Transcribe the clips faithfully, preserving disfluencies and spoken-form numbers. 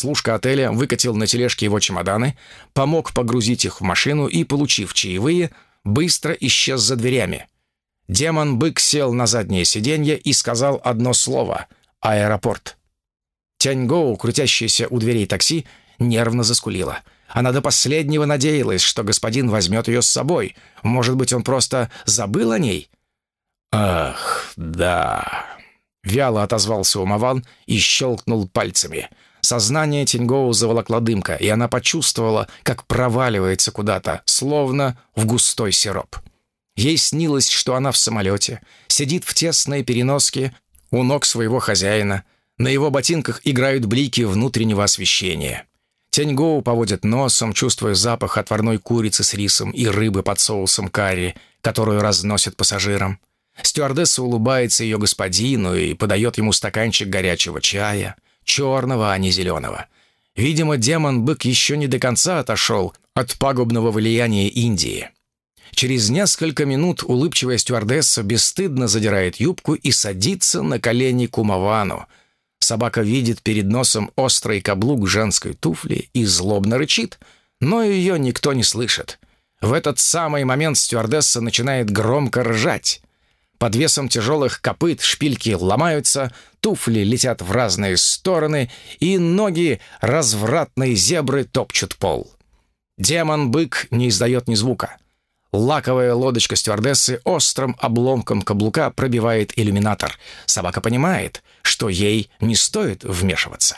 служка отеля выкатил на тележке его чемоданы, помог погрузить их в машину и, получив чаевые, быстро исчез за дверями. Демон-бык сел на заднее сиденье и сказал одно слово — «Аэропорт». Тяньгоу, крутящаяся у дверей такси, нервно заскулила. Она до последнего надеялась, что господин возьмет ее с собой. Может быть, он просто забыл о ней? «Ах, да...» — вяло отозвался Умаван и щелкнул пальцами. Сознание Тяньгоу заволокла дымка, и она почувствовала, как проваливается куда-то, словно в густой сироп. Ей снилось, что она в самолете, сидит в тесной переноске у ног своего хозяина. На его ботинках играют блики внутреннего освещения. Тяньгоу поводит носом, чувствуя запах отварной курицы с рисом и рыбы под соусом карри, которую разносят пассажирам. Стюардесса улыбается ее господину и подает ему стаканчик горячего чая, черного, а не зеленого. Видимо, демон-бык еще не до конца отошел от пагубного влияния Индии. Через несколько минут улыбчивая стюардесса бесстыдно задирает юбку и садится на колени к Умавану. Собака видит перед носом острый каблук женской туфли и злобно рычит, но ее никто не слышит. В этот самый момент стюардесса начинает громко ржать. Под весом тяжелых копыт шпильки ломаются, туфли летят в разные стороны, и ноги развратной зебры топчут пол. Демон-бык не издает ни звука. Лаковая лодочка стюардессы острым обломком каблука пробивает иллюминатор. Собака понимает, что ей не стоит вмешиваться.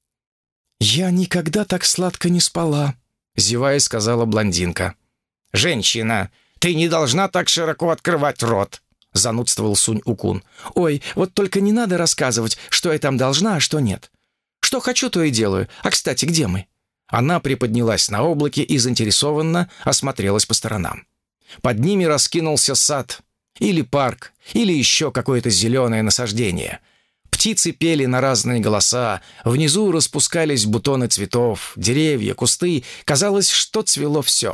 «Я никогда так сладко не спала», — зевая сказала блондинка. «Женщина, ты не должна так широко открывать рот», — занудствовал Сунь-Укун. «Ой, вот только не надо рассказывать, что я там должна, а что нет. Что хочу, то и делаю. А, кстати, где мы?» Она приподнялась на облаке и заинтересованно осмотрелась по сторонам. Под ними раскинулся сад, или парк, или еще какое-то зеленое насаждение. Птицы пели на разные голоса, внизу распускались бутоны цветов, деревья, кусты. Казалось, что цвело все.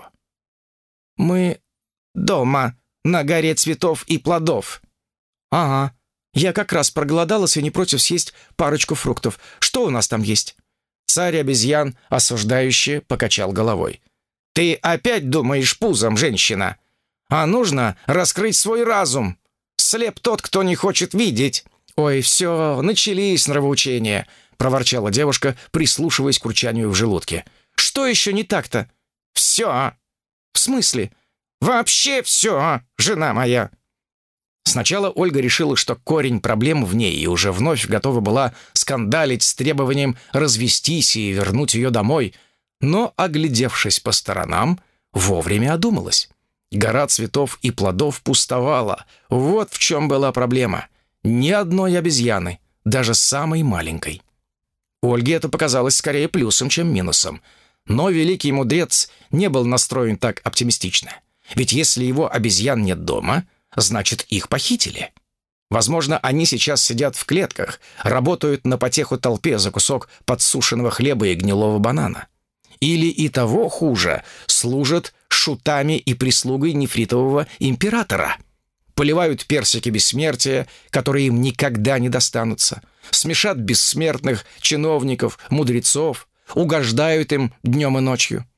«Мы дома, на горе цветов и плодов». «Ага, я как раз проголодалась и не против съесть парочку фруктов. Что у нас там есть?» Царь обезьян осуждающе покачал головой. «Ты опять думаешь пузом, женщина? А нужно раскрыть свой разум. Слеп тот, кто не хочет видеть». «Ой, все, начались нравоучения», — проворчала девушка, прислушиваясь к урчанию в желудке. «Что еще не так-то?» «Все». «В смысле?» «Вообще все, жена моя». Сначала Ольга решила, что корень проблем в ней, и уже вновь готова была скандалить с требованием развестись и вернуть ее домой. Но, оглядевшись по сторонам, вовремя одумалась. Гора цветов и плодов пустовала. Вот в чем была проблема. Ни одной обезьяны, даже самой маленькой. Ольге это показалось скорее плюсом, чем минусом. Но великий мудрец не был настроен так оптимистично. Ведь если его обезьян нет дома, значит, их похитили. Возможно, они сейчас сидят в клетках, работают на потеху толпе за кусок подсушенного хлеба и гнилого банана. Или и того хуже, служат шутами и прислугой нефритового императора. Поливают персики бессмертия, которые им никогда не достанутся. Смешат бессмертных чиновников, мудрецов, угождают им днем и ночью.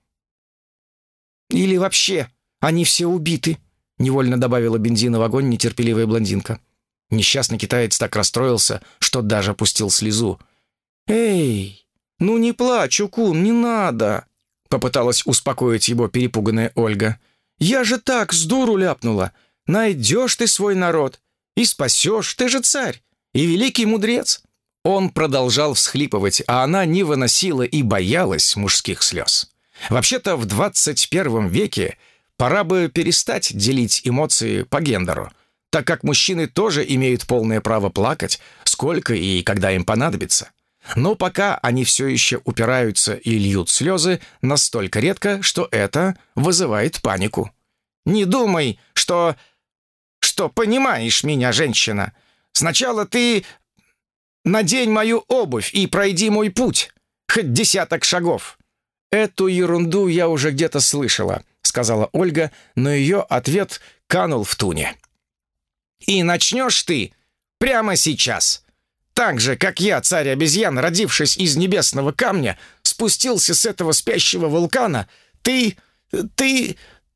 Или вообще они все убиты, невольно добавила бензина в огонь нетерпеливая блондинка. Несчастный китаец так расстроился, что даже пустил слезу. «Эй, ну не плачь, Укун, не надо!» Попыталась успокоить его перепуганная Ольга. «Я же так с дуру ляпнула! Найдешь ты свой народ и спасешь, ты же царь и великий мудрец!» Он продолжал всхлипывать, а она не выносила и боялась мужских слез. Вообще-то в двадцать первом веке пора бы перестать делить эмоции по гендеру, так как мужчины тоже имеют полное право плакать, сколько и когда им понадобится. Но пока они все еще упираются и льют слезы настолько редко, что это вызывает панику. «Не думай, что... что понимаешь меня, женщина. Сначала ты надень мою обувь и пройди мой путь, хоть десяток шагов». «Эту ерунду я уже где-то слышала», — сказала Ольга, но ее ответ канул в туне. «И начнешь ты прямо сейчас. так же, как я, царь обезьян, родившись из небесного камня, спустился с этого спящего вулкана, ты... ты...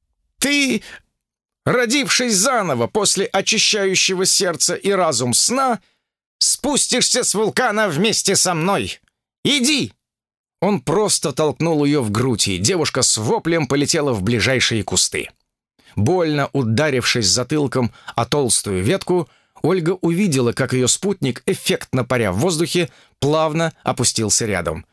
ты... родившись заново после очищающего сердце и разум сна, спустишься с вулкана вместе со мной. Иди!» Он просто толкнул ее в грудь, и девушка с воплем полетела в ближайшие кусты. Больно ударившись затылком о толстую ветку, Ольга увидела, как ее спутник, эффектно паря в воздухе, плавно опустился рядом.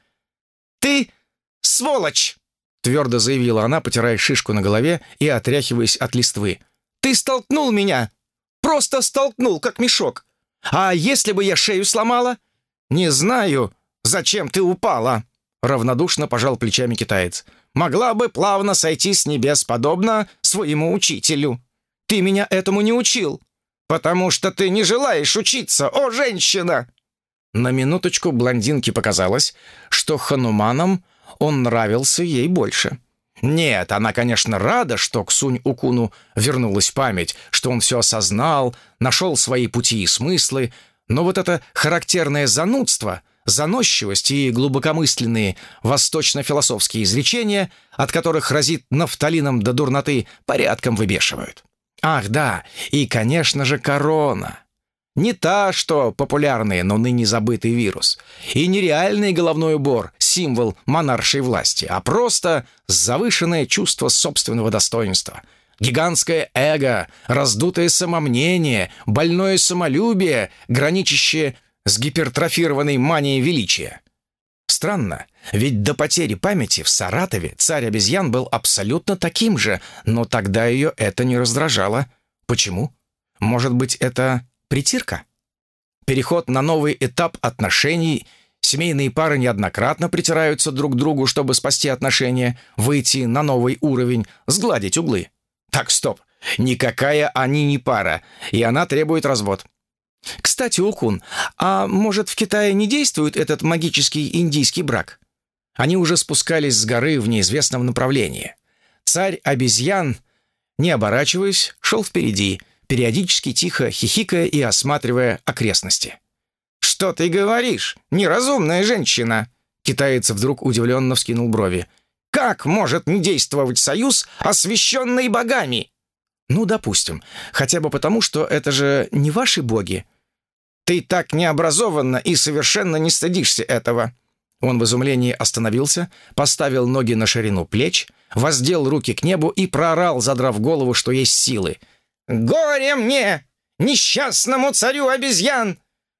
«Ты сволочь!» — твердо заявила она, потирая шишку на голове и отряхиваясь от листвы. «Ты столкнул меня! Просто столкнул, как мешок! А если бы я шею сломала?» «Не знаю, зачем ты упала!» — равнодушно пожал плечами китаец. «Могла бы плавно сойти с небес, подобно своему учителю. Ты меня этому не учил, потому что ты не желаешь учиться, о, женщина!» На минуточку блондинке показалось, что Хануманам он нравился ей больше. Нет, она, конечно, рада, что к Сунь-Укуну вернулась память, что он все осознал, нашел свои пути и смыслы, но вот это характерное занудство, заносчивость и глубокомысленные восточно-философские изречения, от которых разит нафталином до дурноты, порядком выбешивают. Ах, да, и, конечно же, корона. Не та, что популярный, но ныне забытый вирус. И не реальный головной убор, символ монаршей власти, а просто завышенное чувство собственного достоинства. Гигантское эго, раздутое самомнение, больное самолюбие, граничащее с гипертрофированной манией величия. Странно, ведь до потери памяти в Саратове царь обезьян был абсолютно таким же, но тогда ее это не раздражало. Почему? Может быть, это притирка? Переход на новый этап отношений. Семейные пары неоднократно притираются друг к другу, чтобы спасти отношения, выйти на новый уровень, сгладить углы. Так, стоп. Никакая они не пара, и она требует развод. Кстати, Укун, а может, в Китае не действует этот магический индийский брак? Они уже спускались с горы в неизвестном направлении. Царь обезьян, не оборачиваясь, шел впереди, периодически тихо хихикая и осматривая окрестности. «Что ты говоришь, неразумная женщина?» Китаец вдруг удивленно вскинул брови. «Как может не действовать союз, освященный богами?» «Ну, допустим. Хотя бы потому, что это же не ваши боги». «Ты так необразованна и совершенно не стыдишься этого». Он в изумлении остановился, поставил ноги на ширину плеч, воздел руки к небу и проорал, задрав голову, что есть силы. «Горе мне, несчастному царю обезьян!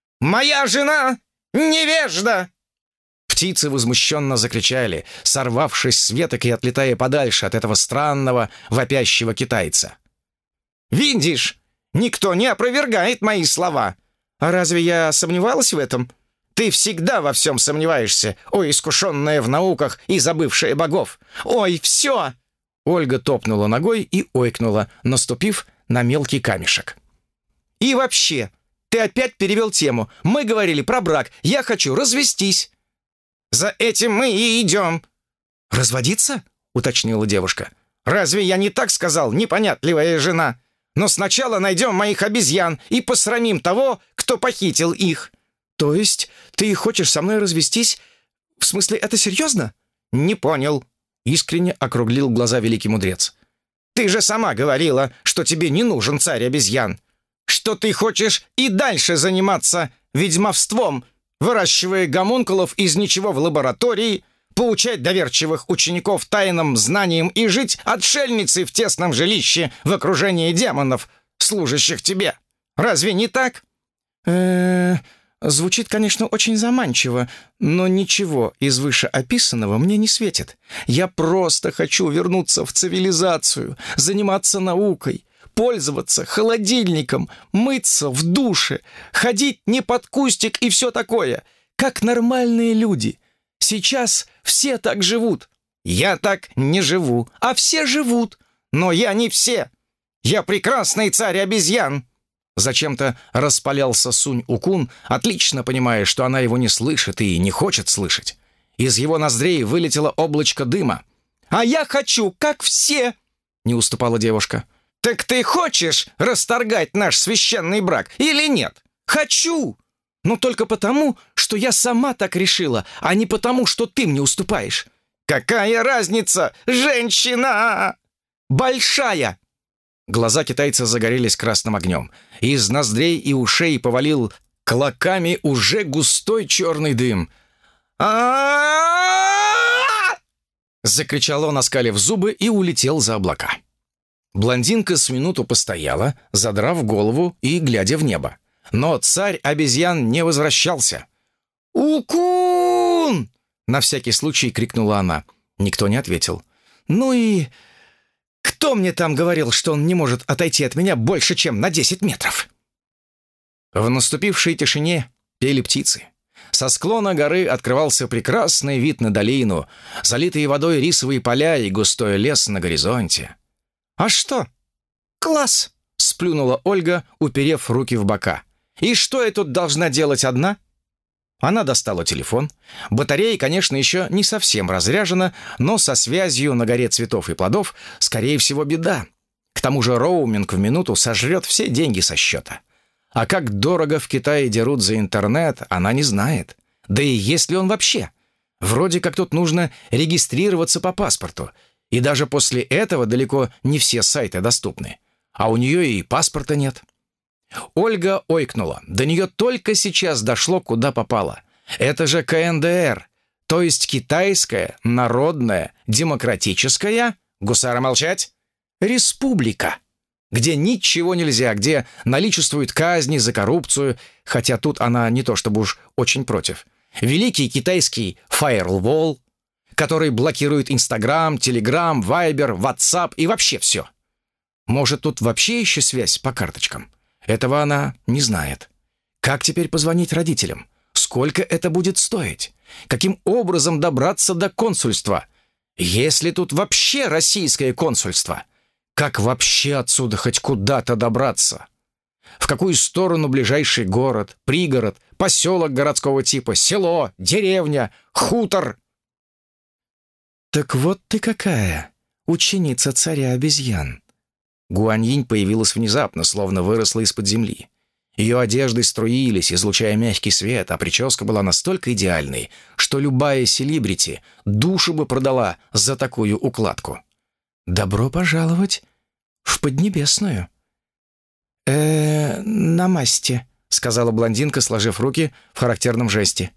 Моя жена невежда!» Птицы возмущенно закричали, сорвавшись с веток и отлетая подальше от этого странного, вопящего китайца. «Видишь, никто не опровергает мои слова. А разве я сомневалась в этом? Ты всегда во всем сомневаешься, ой, искушенная в науках и забывшая богов. Ой, все!» Ольга топнула ногой и ойкнула, наступив на мелкий камешек. «И вообще, ты опять перевел тему. Мы говорили про брак. Я хочу развестись». «За этим мы и идем». «Разводиться?» — уточнила девушка. «Разве я не так сказал, непонятливая жена? Но сначала найдем моих обезьян и посрамим того, кто похитил их». «То есть ты хочешь со мной развестись? В смысле, это серьезно?» «Не понял», — искренне округлил глаза великий мудрец. «Ты же сама говорила, что тебе не нужен царь обезьян, что ты хочешь и дальше заниматься ведьмовством, выращивая гомункулов из ничего в лаборатории, поучать доверчивых учеников тайным знаниям и жить отшельницей в тесном жилище в окружении демонов, служащих тебе. Разве не так?» э Звучит, конечно, очень заманчиво, но ничего из вышеописанного мне не светит. Я просто хочу вернуться в цивилизацию, заниматься наукой, пользоваться холодильником, мыться в душе, ходить не под кустик и все такое, как нормальные люди. Сейчас все так живут. Я так не живу, а все живут. Но я не все. Я прекрасный царь обезьян. Зачем-то распалялся Сунь-Укун, отлично понимая, что она его не слышит и не хочет слышать. Из его ноздрей вылетело облачко дыма. «А я хочу, как все!» — не уступала девушка. «Так ты хочешь расторгать наш священный брак или нет?» «Хочу!» Но только потому, что я сама так решила, а не потому, что ты мне уступаешь». «Какая разница, женщина?» «Большая!» Глаза китайца загорелись красным огнем. Из ноздрей и ушей повалил клоками уже густой черный дым. а Закричал он, оскалив зубы, и улетел за облака. Блондинка с минуту постояла, задрав голову и глядя в небо. Но царь обезьян не возвращался. «Укун!» — на всякий случай крикнула она. Никто не ответил. «Ну и кто мне там говорил, что он не может отойти от меня больше, чем на десять метров?» В наступившей тишине пели птицы. Со склона горы открывался прекрасный вид на долину, залитые водой рисовые поля и густой лес на горизонте. «А что? Класс!» — сплюнула Ольга, уперев руки в бока. «И что я тут должна делать одна?» Она достала телефон. Батарея, конечно, еще не совсем разряжена, но со связью на горе цветов и плодов, скорее всего, беда. К тому же роуминг в минуту сожрет все деньги со счета. А как дорого в Китае дерут за интернет, она не знает. Да и есть ли он вообще? Вроде как тут нужно регистрироваться по паспорту. И даже после этого далеко не все сайты доступны. А у нее и паспорта нет. Ольга ойкнула. До нее только сейчас дошло, куда попало. Это же ка эн дэ эр, то есть Китайская Народная Демократическая, гусары молчать, Республика, где ничего нельзя, где наличествуют казни за коррупцию, хотя тут она не то чтобы уж очень против. Великий китайский фаервол, который блокирует Инстаграм, Телеграм, Вайбер, Ватсап и вообще все. Может, тут вообще еще связь по карточкам? Этого она не знает. Как теперь позвонить родителям? Сколько это будет стоить? Каким образом добраться до консульства? Есть ли тут вообще российское консульство? Как вообще отсюда хоть куда-то добраться? В какую сторону ближайший город, пригород, поселок городского типа, село, деревня, хутор? «Так вот ты какая, ученица царя обезьян!» Гуаньинь появилась внезапно, словно выросла из-под земли. Ее одежды струились, излучая мягкий свет, а прическа была настолько идеальной, что любая селебрити душу бы продала за такую укладку. «Добро пожаловать в Поднебесную!» «Э-э, намасте», — сказала блондинка, сложив руки в характерном жесте.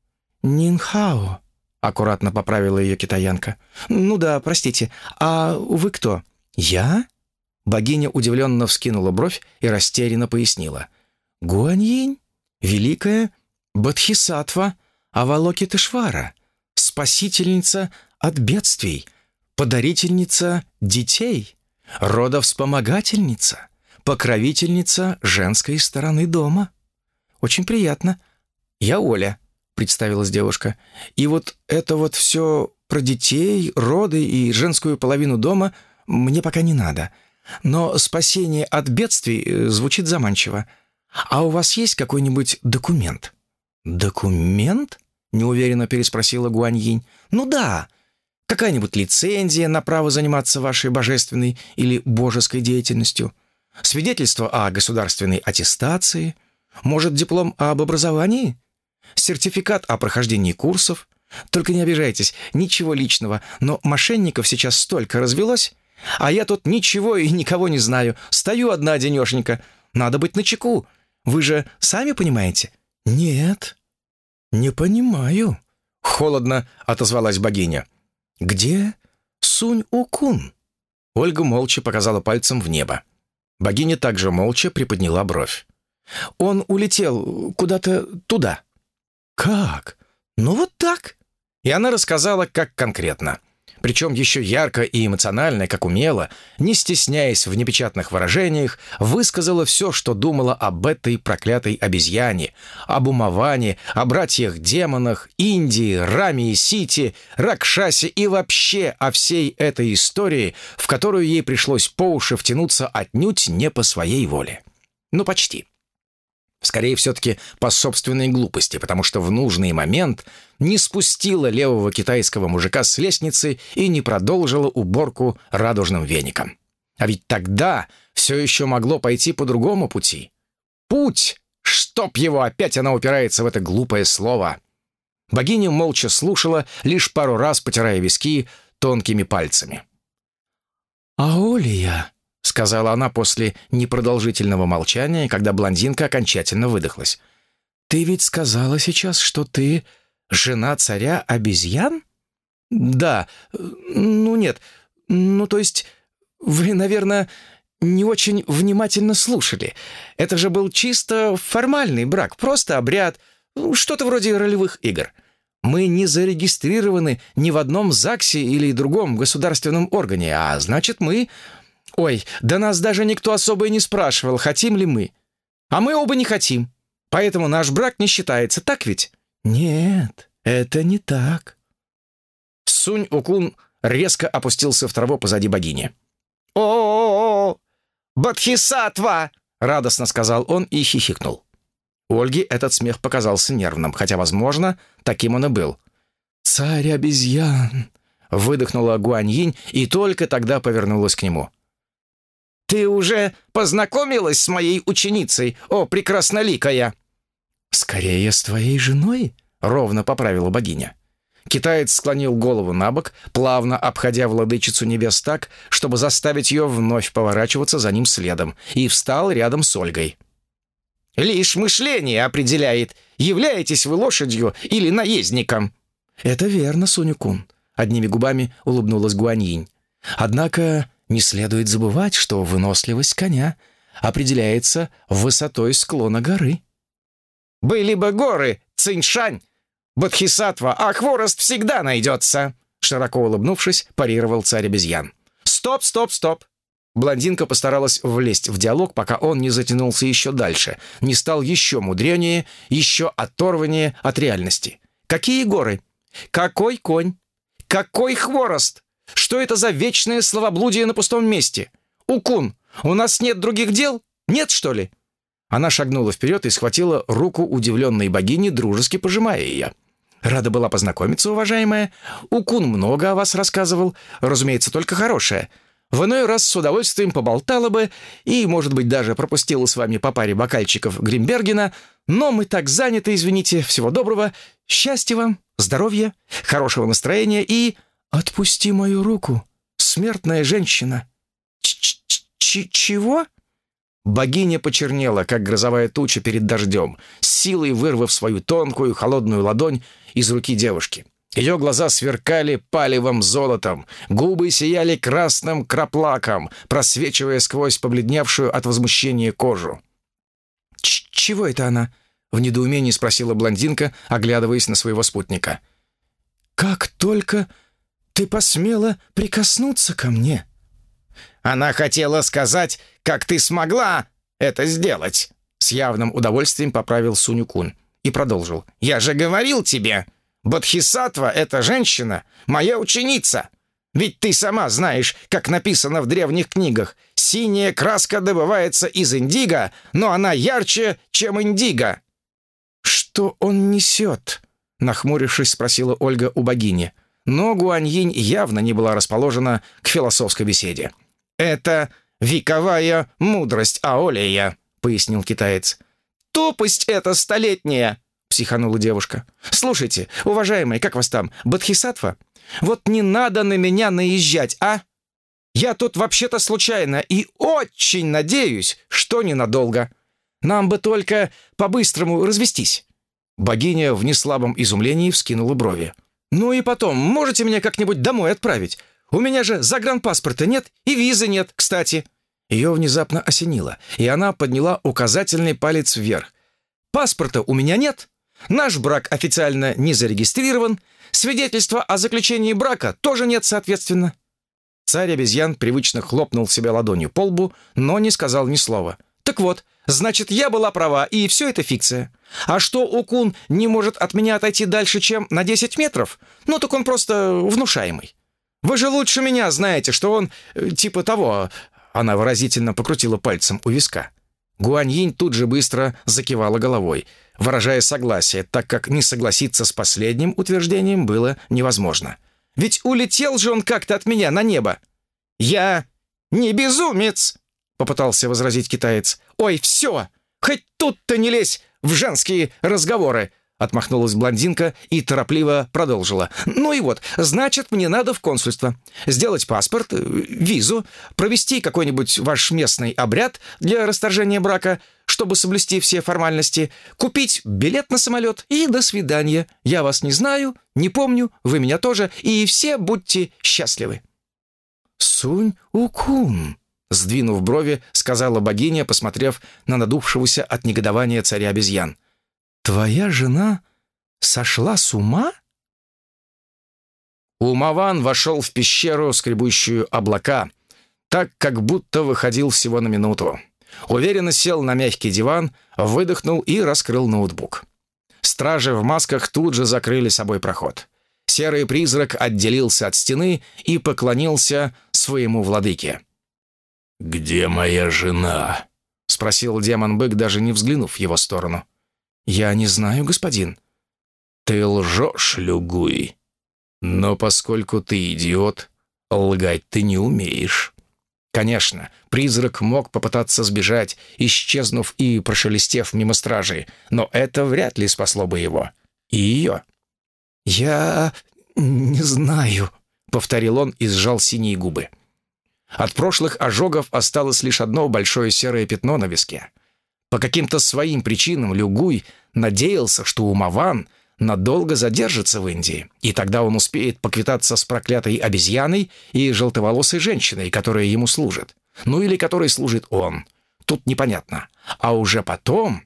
«Нинхао», — аккуратно поправила ее китаянка. «Ну да, простите. А вы кто?» «Я?» Богиня удивленно вскинула бровь и растерянно пояснила. «Гуаньинь, великая Бодхисаттва Авалокитешвара, спасительница от бедствий, подарительница детей, родовспомогательница, покровительница женской стороны дома. Очень приятно. Я Оля», — представилась девушка. «И вот это вот все про детей, роды и женскую половину дома мне пока не надо. Но спасение от бедствий звучит заманчиво. А у вас есть какой-нибудь документ?» «Документ?» — неуверенно переспросила Гуаньинь. «Ну да, какая-нибудь лицензия на право заниматься вашей божественной или божеской деятельностью, свидетельство о государственной аттестации, может, диплом об образовании, сертификат о прохождении курсов. Только не обижайтесь, ничего личного, но мошенников сейчас столько развелось. А я тут ничего и никого не знаю. Стою одна-одинешенька. Надо быть начеку. Вы же сами понимаете?» «Нет, не понимаю», — холодно отозвалась богиня. «Где Сунь-Укун?» Ольга молча показала пальцем в небо. Богиня также молча приподняла бровь. «Он улетел куда-то туда». «Как? Ну вот так». И она рассказала, как конкретно. Причем еще ярко и эмоционально, как умела, не стесняясь в непечатных выражениях, высказала все, что думала об этой проклятой обезьяне, об Умаване, о братьях-демонах, Индии, Раме и Сити, Ракшасе и вообще о всей этой истории, в которую ей пришлось по уши втянуться отнюдь не по своей воле. Ну, почти. Скорее, все-таки по собственной глупости, потому что в нужный момент не спустила левого китайского мужика с лестницы и не продолжила уборку радужным веником. А ведь тогда все еще могло пойти по другому пути. Путь! Что? Чтоб его, опять она упирается в это глупое слово. Богиня молча слушала, лишь пару раз потирая виски тонкими пальцами. «Аолия», — сказала она после непродолжительного молчания, когда блондинка окончательно выдохлась. «Ты ведь сказала сейчас, что ты жена царя обезьян?» «Да. Ну нет. Ну, то есть, вы, наверное, не очень внимательно слушали. Это же был чисто формальный брак, просто обряд, что-то вроде ролевых игр. Мы не зарегистрированы ни в одном ЗАГСе или другом государственном органе, а значит, мы... Ой, да нас даже никто особо и не спрашивал, хотим ли мы. А мы оба не хотим, поэтому наш брак не считается, так ведь?» «Нет, это не так». Сунь-Укун резко опустился в траву позади богини. «О-о-о! Бодхисаттва!» — радостно сказал он и хихикнул. Ольге этот смех показался нервным, хотя, возможно, таким он и был. «Царь обезьян!» — выдохнула Гуаньинь и только тогда повернулась к нему. «Ты уже познакомилась с моей ученицей, о прекрасноликая?» «Скорее, с твоей женой?» — ровно поправила богиня. Китаец склонил голову на бок, плавно обходя владычицу небес так, чтобы заставить ее вновь поворачиваться за ним следом, и встал рядом с Ольгой. «Лишь мышление определяет, являетесь вы лошадью или наездником». «Это верно, Сунь-Укун», — одними губами улыбнулась Гуаньинь. «Однако не следует забывать, что выносливость коня определяется высотой склона горы». «Были бы горы, Циньшань, Бодхисаттва, а хворост всегда найдется!» Широко улыбнувшись, парировал царь обезьян. «Стоп, стоп, стоп!» Блондинка постаралась влезть в диалог, пока он не затянулся еще дальше, не стал еще мудренее, еще оторваннее от реальности. «Какие горы? Какой конь? Какой хворост? Что это за вечное словоблудие на пустом месте? Укун, у нас нет других дел? Нет, что ли?» Она шагнула вперед и схватила руку удивленной богини, дружески пожимая ее. «Рада была познакомиться, уважаемая. Укун много о вас рассказывал, разумеется, только хорошее. В иной раз с удовольствием поболтала бы и, может быть, даже пропустила с вами по паре бокальчиков Гримбергена, но мы так заняты, извините, всего доброго. Счастья вам, здоровья, хорошего настроения и... Отпусти мою руку, смертная женщина». «Ч-ч-ч-чего?» Богиня почернела, как грозовая туча перед дождем, с силой вырвав свою тонкую, холодную ладонь из руки девушки. Ее глаза сверкали палевым золотом, губы сияли красным краплаком, просвечивая сквозь побледневшую от возмущения кожу. Ч «Чего это она?» — в недоумении спросила блондинка, оглядываясь на своего спутника. «Как только ты посмела прикоснуться ко мне?» «Она хотела сказать, как ты смогла это сделать!» С явным удовольствием поправил Сунь-Укун и продолжил. «Я же говорил тебе, Бодхисаттва — эта женщина, моя ученица. Ведь ты сама знаешь, как написано в древних книгах. Синяя краска добывается из индиго, но она ярче, чем индиго». «Что он несет?» — нахмурившись, спросила Ольга у богини. Но Гуаньинь явно не была расположена к философской беседе. «Это вековая мудрость Аолия», — пояснил китаец. «Тупость эта столетняя», — психанула девушка. «Слушайте, уважаемый, как вас там, Бодхисаттва? Вот не надо на меня наезжать, а? Я тут вообще-то случайно и очень надеюсь, что ненадолго. Нам бы только по-быстрому развестись». Богиня в неслабом изумлении вскинула брови. «Ну и потом, можете меня как-нибудь домой отправить? У меня же загранпаспорта нет и визы нет, кстати». Ее внезапно осенило, и она подняла указательный палец вверх. «Паспорта у меня нет, наш брак официально не зарегистрирован, свидетельства о заключении брака тоже нет, соответственно». Царь обезьян привычно хлопнул себя ладонью по лбу, но не сказал ни слова. «Так вот, значит, я была права, и все это фикция. А что Укун не может от меня отойти дальше, чем на десять метров? Ну, так он просто внушаемый. Вы же лучше меня знаете, что он э, типа того...» Она выразительно покрутила пальцем у виска. Гуаньинь тут же быстро закивала головой, выражая согласие, так как не согласиться с последним утверждением было невозможно. «Ведь улетел же он как-то от меня на небо!» «Я не безумец!» — попытался возразить китаец. «Ой, все! Хоть тут-то не лезь в женские разговоры!» Отмахнулась блондинка и торопливо продолжила. «Ну и вот, значит, мне надо в консульство. Сделать паспорт, визу, провести какой-нибудь ваш местный обряд для расторжения брака, чтобы соблюсти все формальности, купить билет на самолет и до свидания. Я вас не знаю, не помню, вы меня тоже, и все будьте счастливы». «Сунь-укун», — сдвинув брови, сказала богиня, посмотрев на надувшегося от негодования царя обезьян. «Твоя жена сошла с ума?» Умаван вошел в пещеру, скребущую облака, так, как будто выходил всего на минуту. Уверенно сел на мягкий диван, выдохнул и раскрыл ноутбук. Стражи в масках тут же закрыли собой проход. Серый призрак отделился от стены и поклонился своему владыке. «Где моя жена?» — спросил демон-бык, даже не взглянув в его сторону. «Я не знаю, господин». «Ты лжешь, Люгуй. Но поскольку ты идиот, лгать ты не умеешь». Конечно, призрак мог попытаться сбежать, исчезнув и прошелестев мимо стражей, но это вряд ли спасло бы его. И ее. «Я не знаю», — повторил он и сжал синие губы. От прошлых ожогов осталось лишь одно большое серое пятно на виске. По каким-то своим причинам Люгуй надеялся, что Умаван надолго задержится в Индии, и тогда он успеет поквитаться с проклятой обезьяной и желтоволосой женщиной, которая ему служит. Ну или которой служит он. Тут непонятно. А уже потом...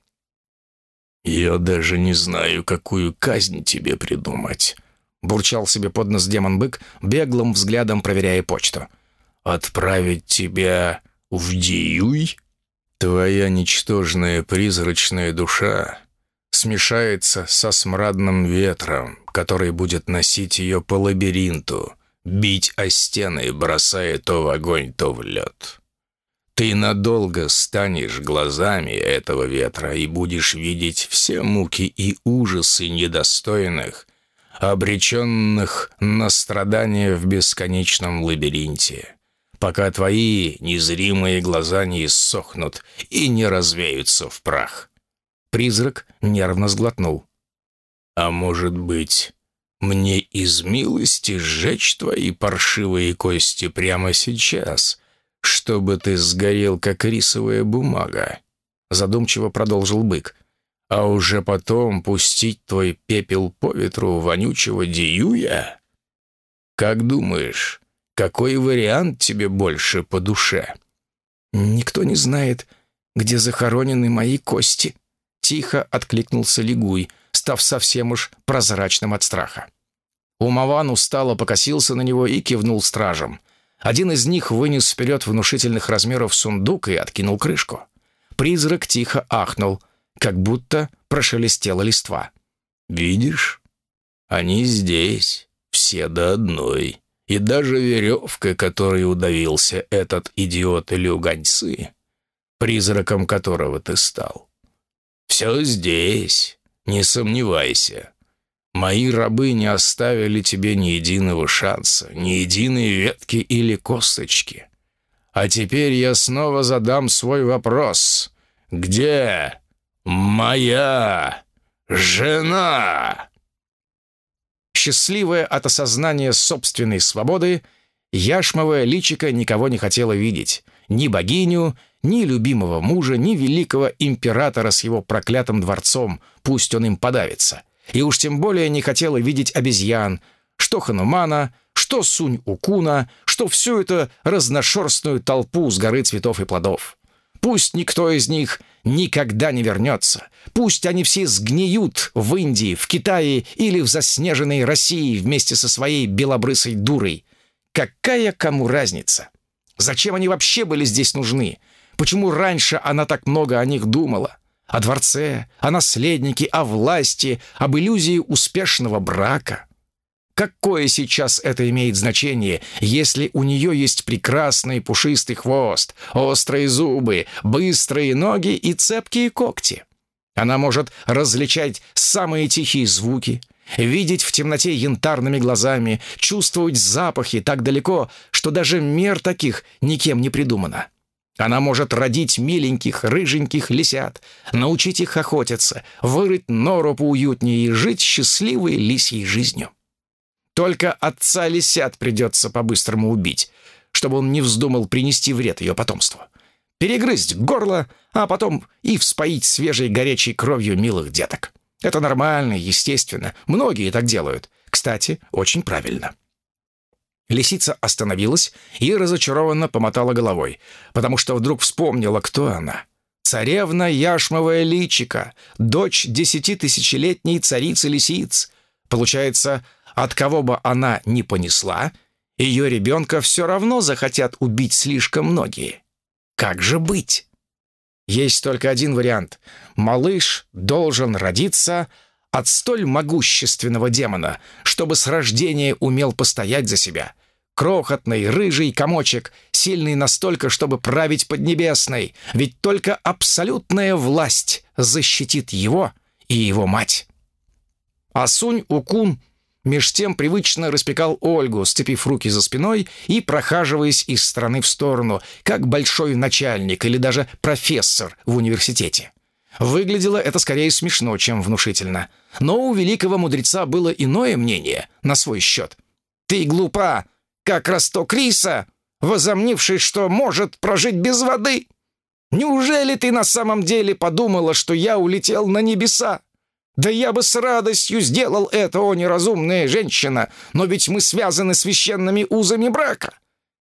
«Я даже не знаю, какую казнь тебе придумать», — бурчал себе под нос демон-бык, беглым взглядом проверяя почту. «Отправить тебя в Диюй? Твоя ничтожная призрачная душа смешается со смрадным ветром, который будет носить ее по лабиринту, бить о стены, бросая то в огонь, то в лед. Ты надолго станешь глазами этого ветра и будешь видеть все муки и ужасы недостойных, обреченных на страдания в бесконечном лабиринте, пока твои незримые глаза не иссохнут и не развеются в прах». Призрак нервно сглотнул. «А может быть, мне из милости сжечь твои паршивые кости прямо сейчас, чтобы ты сгорел, как рисовая бумага?» Задумчиво продолжил бык. «А уже потом пустить твой пепел по ветру вонючего Диюя? Как думаешь, какой вариант тебе больше по душе?» «Никто не знает, где захоронены мои кости», — тихо откликнулся Лигуй, став совсем уж прозрачным от страха. Умаван устало покосился на него и кивнул стражам. Один из них вынес вперед внушительных размеров сундук и откинул крышку. Призрак тихо ахнул, как будто прошелестела листва. «Видишь? Они здесь, все до одной. И даже веревка, которой удавился этот идиот Люганьцы, призраком которого ты стал. Все здесь, не сомневайся. Мои рабы не оставили тебе ни единого шанса, ни единой ветки или косточки. А теперь я снова задам свой вопрос. Где моя жена?» Счастливая от осознания собственной свободы, яшмовое личико никого не хотело видеть. Ни богиню, ни любимого мужа, ни великого императора с его проклятым дворцом, пусть он им подавится. И уж тем более не хотела видеть обезьян, что Ханумана, что Сунь-Укуна, что всю эту разношерстную толпу с горы цветов и плодов. Пусть никто из них никогда не вернется. Пусть они все сгниют в Индии, в Китае или в заснеженной России вместе со своей белобрысой дурой. Какая кому разница? Зачем они вообще были здесь нужны? Почему раньше она так много о них думала? О дворце, о наследнике, о власти, об иллюзии успешного брака. Какое сейчас это имеет значение, если у нее есть прекрасный пушистый хвост, острые зубы, быстрые ноги и цепкие когти? Она может различать самые тихие звуки, видеть в темноте янтарными глазами, чувствовать запахи так далеко, что даже мер таких никем не придумано. Она может родить миленьких, рыженьких лисят, научить их охотиться, вырыть нору поуютнее и жить счастливой лисьей жизнью. Только отца лисят придется по-быстрому убить, чтобы он не вздумал принести вред ее потомству. Перегрызть горло, а потом и вспоить свежей горячей кровью милых деток. Это нормально, естественно. Многие так делают. Кстати, очень правильно. Лисица остановилась и разочарованно помотала головой, потому что вдруг вспомнила, кто она. Царевна Яшмовая Личика, дочь десятитысячелетней царицы лисиц. Получается, от кого бы она ни понесла, ее ребенка все равно захотят убить слишком многие. Как же быть? Есть только один вариант. Малыш должен родиться от столь могущественного демона, чтобы с рождения умел постоять за себя. Крохотный, рыжий комочек, сильный настолько, чтобы править Поднебесной, ведь только абсолютная власть защитит его и его мать. А Сунь-Укун меж тем привычно распекал Ольгу, сцепив руки за спиной и прохаживаясь из стороны в сторону, как большой начальник или даже профессор в университете. Выглядело это скорее смешно, чем внушительно. Но у великого мудреца было иное мнение на свой счет. «Ты глупа, как росток риса, возомнивший, что может прожить без воды. Неужели ты на самом деле подумала, что я улетел на небеса? Да я бы с радостью сделал это, о неразумная женщина, но ведь мы связаны священными узами брака.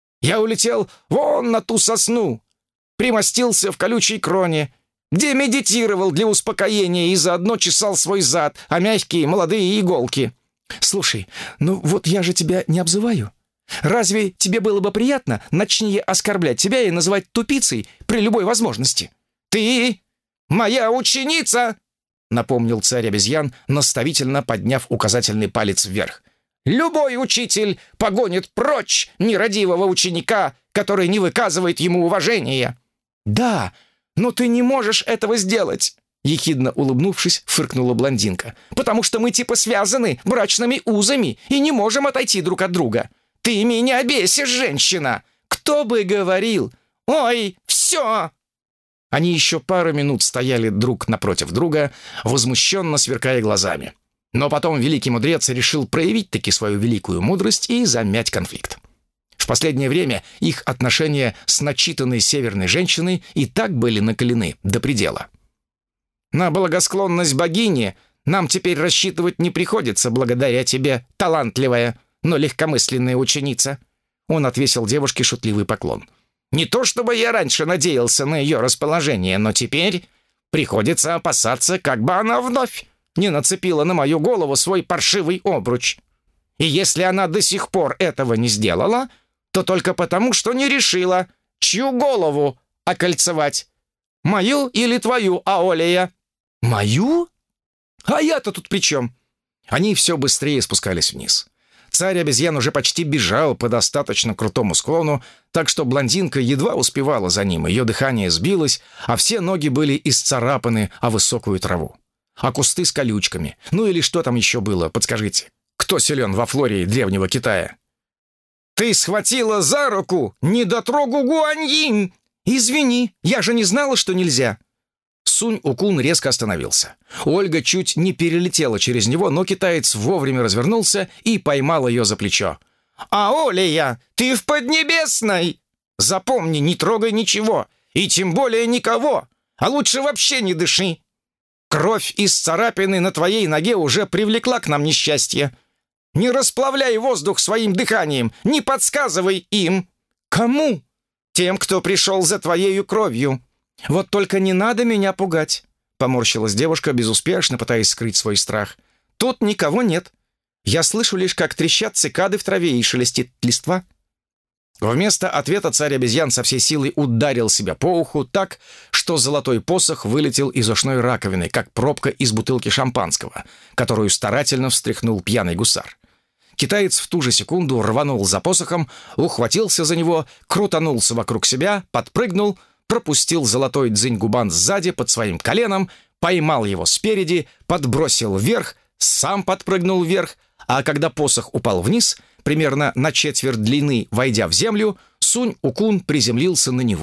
Я улетел вон на ту сосну, примостился в колючей кроне, где медитировал для успокоения и заодно чесал свой зад, а мягкие молодые иголки. Слушай, ну вот я же тебя не обзываю. Разве тебе было бы приятно начни оскорблять тебя и называть тупицей при любой возможности? Ты моя ученица!» — напомнил царь обезьян, наставительно подняв указательный палец вверх. «Любой учитель погонит прочь нерадивого ученика, который не выказывает ему уважения». «Да, но ты не можешь этого сделать», — ехидно улыбнувшись, фыркнула блондинка. «Потому что мы типа связаны брачными узами и не можем отойти друг от друга. Ты меня бесишь, женщина! Кто бы говорил? Ой, все!» Они еще пару минут стояли друг напротив друга, возмущенно сверкая глазами. Но потом великий мудрец решил проявить-таки свою великую мудрость и замять конфликт. В последнее время их отношения с начитанной северной женщиной и так были накалены до предела. «На благосклонность богини нам теперь рассчитывать не приходится благодаря тебе, талантливая, но легкомысленная ученица». Он отвесил девушке шутливый поклон. «Не то чтобы я раньше надеялся на ее расположение, но теперь приходится опасаться, как бы она вновь не нацепила на мою голову свой паршивый обруч. И если она до сих пор этого не сделала, то только потому, что не решила, чью голову окольцевать. Мою или твою, Аолия?» «Мою? А я-то тут при чем?» Они все быстрее спускались вниз. Царь обезьян уже почти бежал по достаточно крутому склону, так что блондинка едва успевала за ним, ее дыхание сбилось, а все ноги были исцарапаны о высокую траву. А кусты с колючками. Ну или что там еще было, подскажите. Кто силен во флоре древнего Китая? «Ты схватила за руку недотрогу Гуаньинь! Извини, я же не знала, что нельзя!» Сунь-Укун резко остановился. Ольга чуть не перелетела через него, но китаец вовремя развернулся и поймал ее за плечо. «Аолия, ты в Поднебесной! Запомни, не трогай ничего, и тем более никого, а лучше вообще не дыши. Кровь из царапины на твоей ноге уже привлекла к нам несчастье. Не расплавляй воздух своим дыханием, не подсказывай им». «Кому?» «Тем, кто пришел за твоею кровью». «Вот только не надо меня пугать», — поморщилась девушка, безуспешно пытаясь скрыть свой страх. «Тут никого нет. Я слышу лишь, как трещат цикады в траве и шелестит листва». Вместо ответа царь обезьян со всей силой ударил себя по уху так, что золотой посох вылетел из ушной раковины, как пробка из бутылки шампанского, которую старательно встряхнул пьяный гусар. Китаец в ту же секунду рванул за посохом, ухватился за него, крутанулся вокруг себя, подпрыгнул, пропустил золотой дзинь-губан сзади под своим коленом, поймал его спереди, подбросил вверх, сам подпрыгнул вверх, а когда посох упал вниз, примерно на четверть длины войдя в землю, Сунь-Укун приземлился на него.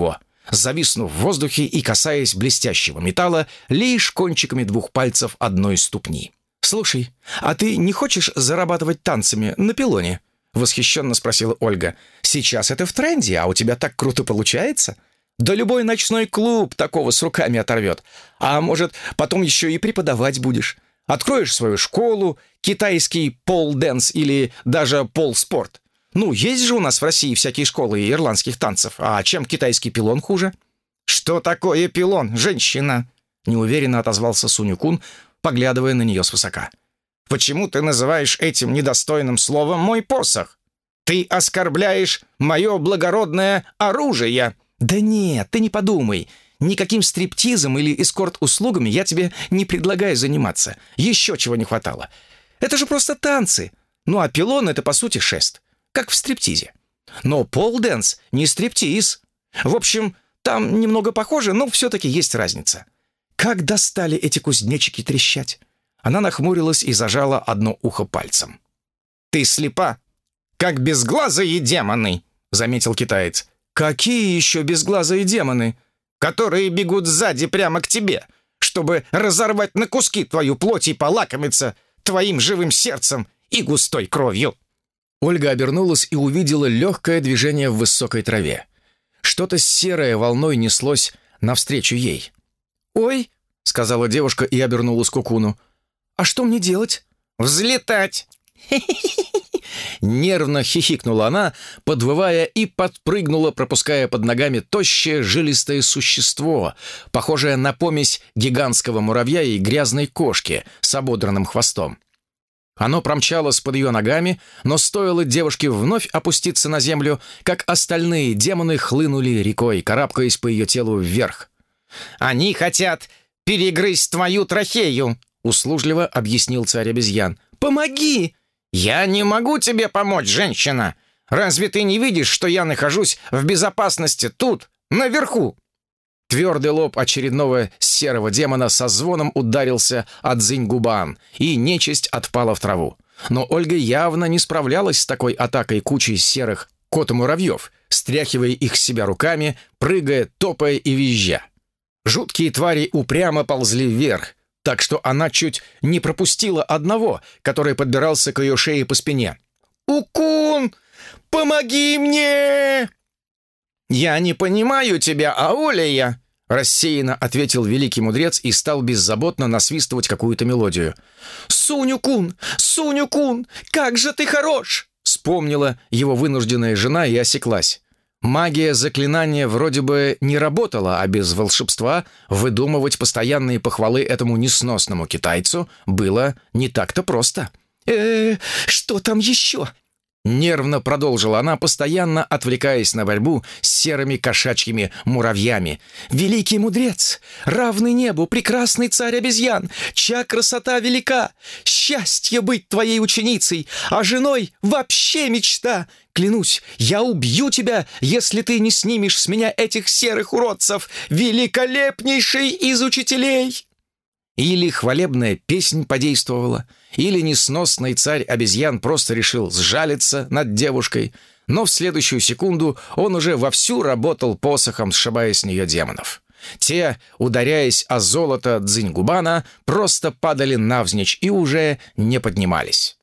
зависнув в воздухе и касаясь блестящего металла лишь кончиками двух пальцев одной ступни. «Слушай, а ты не хочешь зарабатывать танцами на пилоне?» — восхищенно спросила Ольга. «Сейчас это в тренде, а у тебя так круто получается. Да любой ночной клуб такого с руками оторвет. А может, потом еще и преподавать будешь. Откроешь свою школу, китайский пол-дэнс или даже пол-спорт. Ну, есть же у нас в России всякие школы ирландских танцев. А чем китайский пилон хуже?» «Что такое пилон, женщина?» — неуверенно отозвался Сунь-кун, поглядывая на нее свысока. «Почему ты называешь этим недостойным словом мой посох? Ты оскорбляешь мое благородное оружие!» «Да нет, ты не подумай. Никаким стриптизом или эскорт-услугами я тебе не предлагаю заниматься. Еще чего не хватало. Это же просто танцы. Ну а пилон — это, по сути, шест. Как в стриптизе. Но пол-дэнс не стриптиз. В общем, там немного похоже, но все-таки есть разница. Как достали эти кузнечики трещать!» Она нахмурилась и зажала одно ухо пальцем. «Ты слепа, как безглазые демоны!» — заметил китаец. «Какие еще безглазые демоны?» «Которые бегут сзади прямо к тебе, чтобы разорвать на куски твою плоть и полакомиться твоим живым сердцем и густой кровью!» Ольга обернулась и увидела легкое движение в высокой траве. Что-то серое волной неслось навстречу ей. «Ой!» — сказала девушка и обернулась к Укуну. «А что мне делать?» «Взлетать!» Нервно хихикнула она, подвывая, и подпрыгнула, пропуская под ногами тощее жилистое существо, похожее на помесь гигантского муравья и грязной кошки с ободранным хвостом. Оно промчалось под ее ногами, но стоило девушке вновь опуститься на землю, как остальные демоны хлынули рекой, карабкаясь по ее телу вверх. «Они хотят перегрызть твою трахею», — услужливо объяснил царь обезьян. «Помоги!» «Я не могу тебе помочь, женщина! Разве ты не видишь, что я нахожусь в безопасности тут, наверху?» Твердый лоб очередного серого демона со звоном ударился о Цзиньгубан, и нечисть отпала в траву. Но Ольга явно не справлялась с такой атакой кучей серых кот-муравьев, стряхивая их с себя руками, прыгая, топая и визжа. Жуткие твари упрямо ползли вверх, так что она чуть не пропустила одного, который подбирался к ее шее по спине. «Укун, помоги мне!» «Я не понимаю тебя, Аолия!» — рассеянно ответил великий мудрец и стал беззаботно насвистывать какую-то мелодию. «Сунь-кун! Сунь-кун! Как же ты хорош!» — вспомнила его вынужденная жена и осеклась. Магия заклинания вроде бы не работала, а без волшебства выдумывать постоянные похвалы этому несносному китайцу было не так-то просто. «Э-э, что там еще?» Нервно продолжила она, постоянно отвлекаясь на борьбу с серыми кошачьими муравьями. «Великий мудрец, равный небу, прекрасный царь обезьян, чья красота велика! Счастье быть твоей ученицей, а женой вообще мечта! Клянусь, я убью тебя, если ты не снимешь с меня этих серых уродцев, великолепнейший из учителей!» Или хвалебная песнь подействовала, или несносный царь обезьян просто решил сжалиться над девушкой, но в следующую секунду он уже вовсю работал посохом, сшибая с нее демонов. Те, ударяясь о золото Цзиньгубана, просто падали навзничь и уже не поднимались.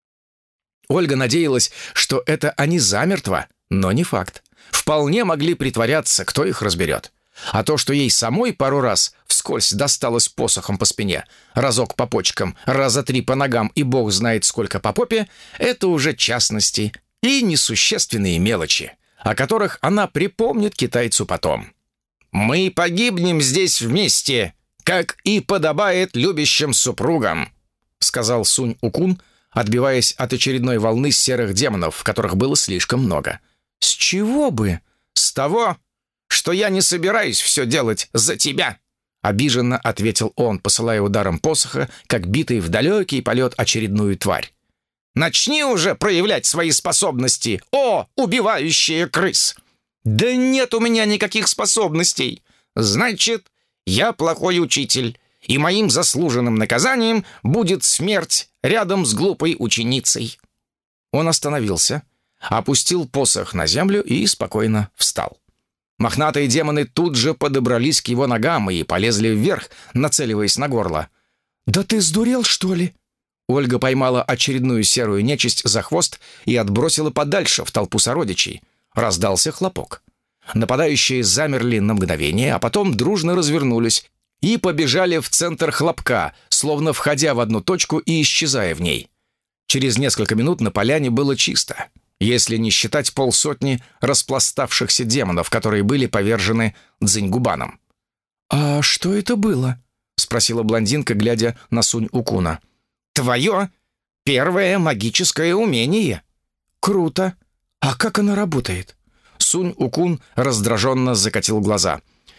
Ольга надеялась, что это они замертво, но не факт. Вполне могли притворяться, кто их разберет. А то, что ей самой пару раз вскользь досталось посохом по спине, разок по почкам, раза три по ногам и бог знает сколько по попе, это уже частности и несущественные мелочи, о которых она припомнит китайцу потом. «Мы погибнем здесь вместе, как и подобает любящим супругам», сказал Сунь-Укун, отбиваясь от очередной волны серых демонов, которых было слишком много. «С чего бы? С того, что я не собираюсь все делать за тебя», обиженно ответил он, посылая ударом посоха, как битый в далекий полет очередную тварь. «Начни уже проявлять свои способности, о, убивающие крыс!» «Да нет у меня никаких способностей. Значит, я плохой учитель, и моим заслуженным наказанием будет смерть рядом с глупой ученицей». Он остановился, опустил посох на землю и спокойно встал. Мохнатые демоны тут же подобрались к его ногам и полезли вверх, нацеливаясь на горло. «Да ты сдурел, что ли?» Ольга поймала очередную серую нечисть за хвост и отбросила подальше в толпу сородичей. Раздался хлопок. Нападающие замерли на мгновение, а потом дружно развернулись и побежали в центр хлопка, словно входя в одну точку и исчезая в ней. Через несколько минут на поляне было чисто, если не считать полсотни распластавшихся демонов, которые были повержены Цзиньгубаном. «А что это было?» — спросила блондинка, глядя на Сунь-Укуна. «Твое первое магическое умение». «Круто. А как оно работает?» Сунь-Укун раздраженно закатил глаза.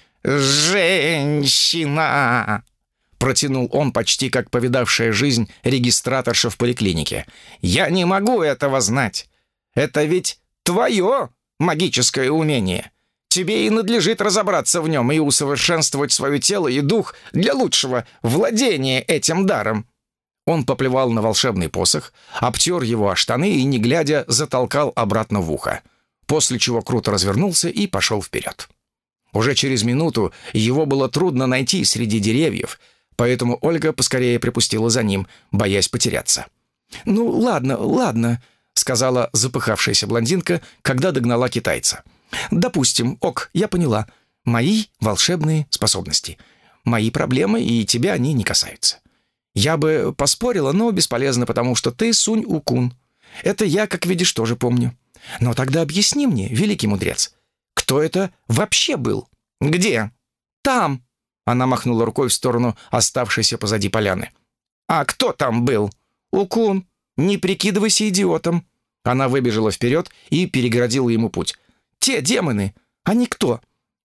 «Женщина!» Протянул он почти как повидавшая жизнь регистраторша в поликлинике. «Я не могу этого знать. Это ведь твое магическое умение. Тебе и надлежит разобраться в нем и усовершенствовать свое тело и дух для лучшего владения этим даром». Он поплевал на волшебный посох, обтер его о штаны и, не глядя, затолкал обратно в ухо, после чего круто развернулся и пошел вперед. Уже через минуту его было трудно найти среди деревьев, поэтому Ольга поскорее припустила за ним, боясь потеряться. «Ну, ладно, ладно», — сказала запыхавшаяся блондинка, когда догнала китайца. «Допустим, ок, я поняла. Мои волшебные способности. Мои проблемы, и тебя они не касаются. Я бы поспорила, но бесполезно, потому что ты Сунь-Укун. Это я, как видишь, тоже помню. Но тогда объясни мне, великий мудрец, кто это вообще был?» «Где?» «Там!» — она махнула рукой в сторону оставшейся позади поляны. «А кто там был?» «Укун, не прикидывайся идиотом!» Она выбежала вперед и перегородила ему путь. «Те демоны, они кто?»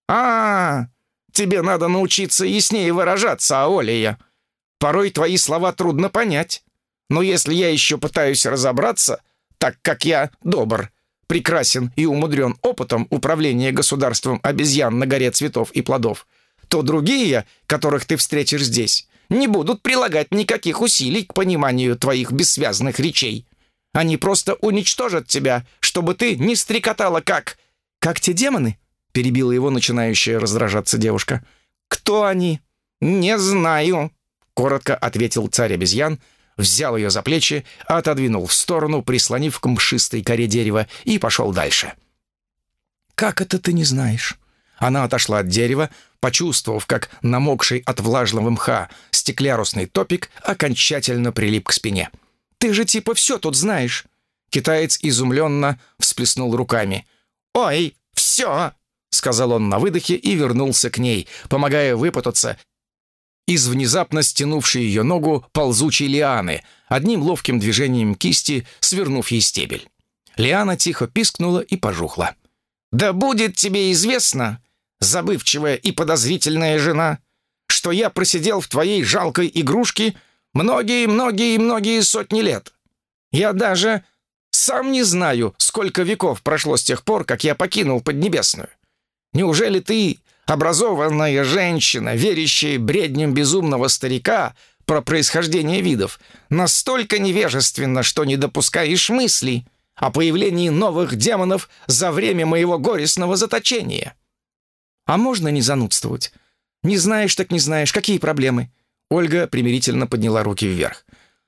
«А, тебе надо научиться яснее выражаться, Аолия. Порой твои слова трудно понять. Но если я еще пытаюсь разобраться, так как я добр, прекрасен и умудрен опытом управления государством обезьян на горе цветов и плодов, то другие, которых ты встретишь здесь, не будут прилагать никаких усилий к пониманию твоих бессвязных речей. Они просто уничтожат тебя, чтобы ты не стрекотала как...» «Как те демоны?» — перебила его начинающая раздражаться девушка. «Кто они?» «Не знаю», — коротко ответил царь обезьян, взял ее за плечи, отодвинул в сторону, прислонив к мшистой коре дерева, и пошел дальше. «Как это ты не знаешь?» Она отошла от дерева, почувствовав, как намокший от влажного мха стеклярусный топик окончательно прилип к спине. «Ты же типа все тут знаешь!» Китаец изумленно всплеснул руками. «Ой, все!» — сказал он на выдохе и вернулся к ней, помогая выпутаться из внезапно стянувшей ее ногу ползучей лианы, одним ловким движением кисти свернув ей стебель. Лиана тихо пискнула и пожухла. «Да будет тебе известно, забывчивая и подозрительная жена, что я просидел в твоей жалкой игрушке многие-многие-многие сотни лет. Я даже сам не знаю, сколько веков прошло с тех пор, как я покинул Поднебесную. Неужели ты, образованная женщина, верящая бредням безумного старика про происхождение видов, настолько невежественна, что не допускаешь мысли о появлении новых демонов за время моего горестного заточения?» «А можно не занудствовать? Не знаешь, так не знаешь. Какие проблемы?» Ольга примирительно подняла руки вверх.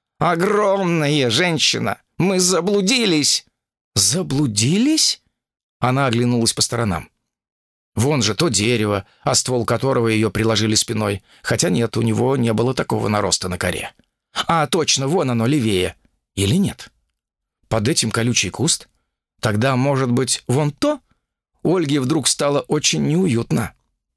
«Огромная женщина! Мы заблудились!» «Заблудились?» Она оглянулась по сторонам. Вон же то дерево, а ствол которого ее приложили спиной. Хотя нет, у него не было такого нароста на коре. А, точно, вон оно, левее. Или нет? Под этим колючий куст? Тогда, может быть, вон то? Ольге вдруг стало очень неуютно.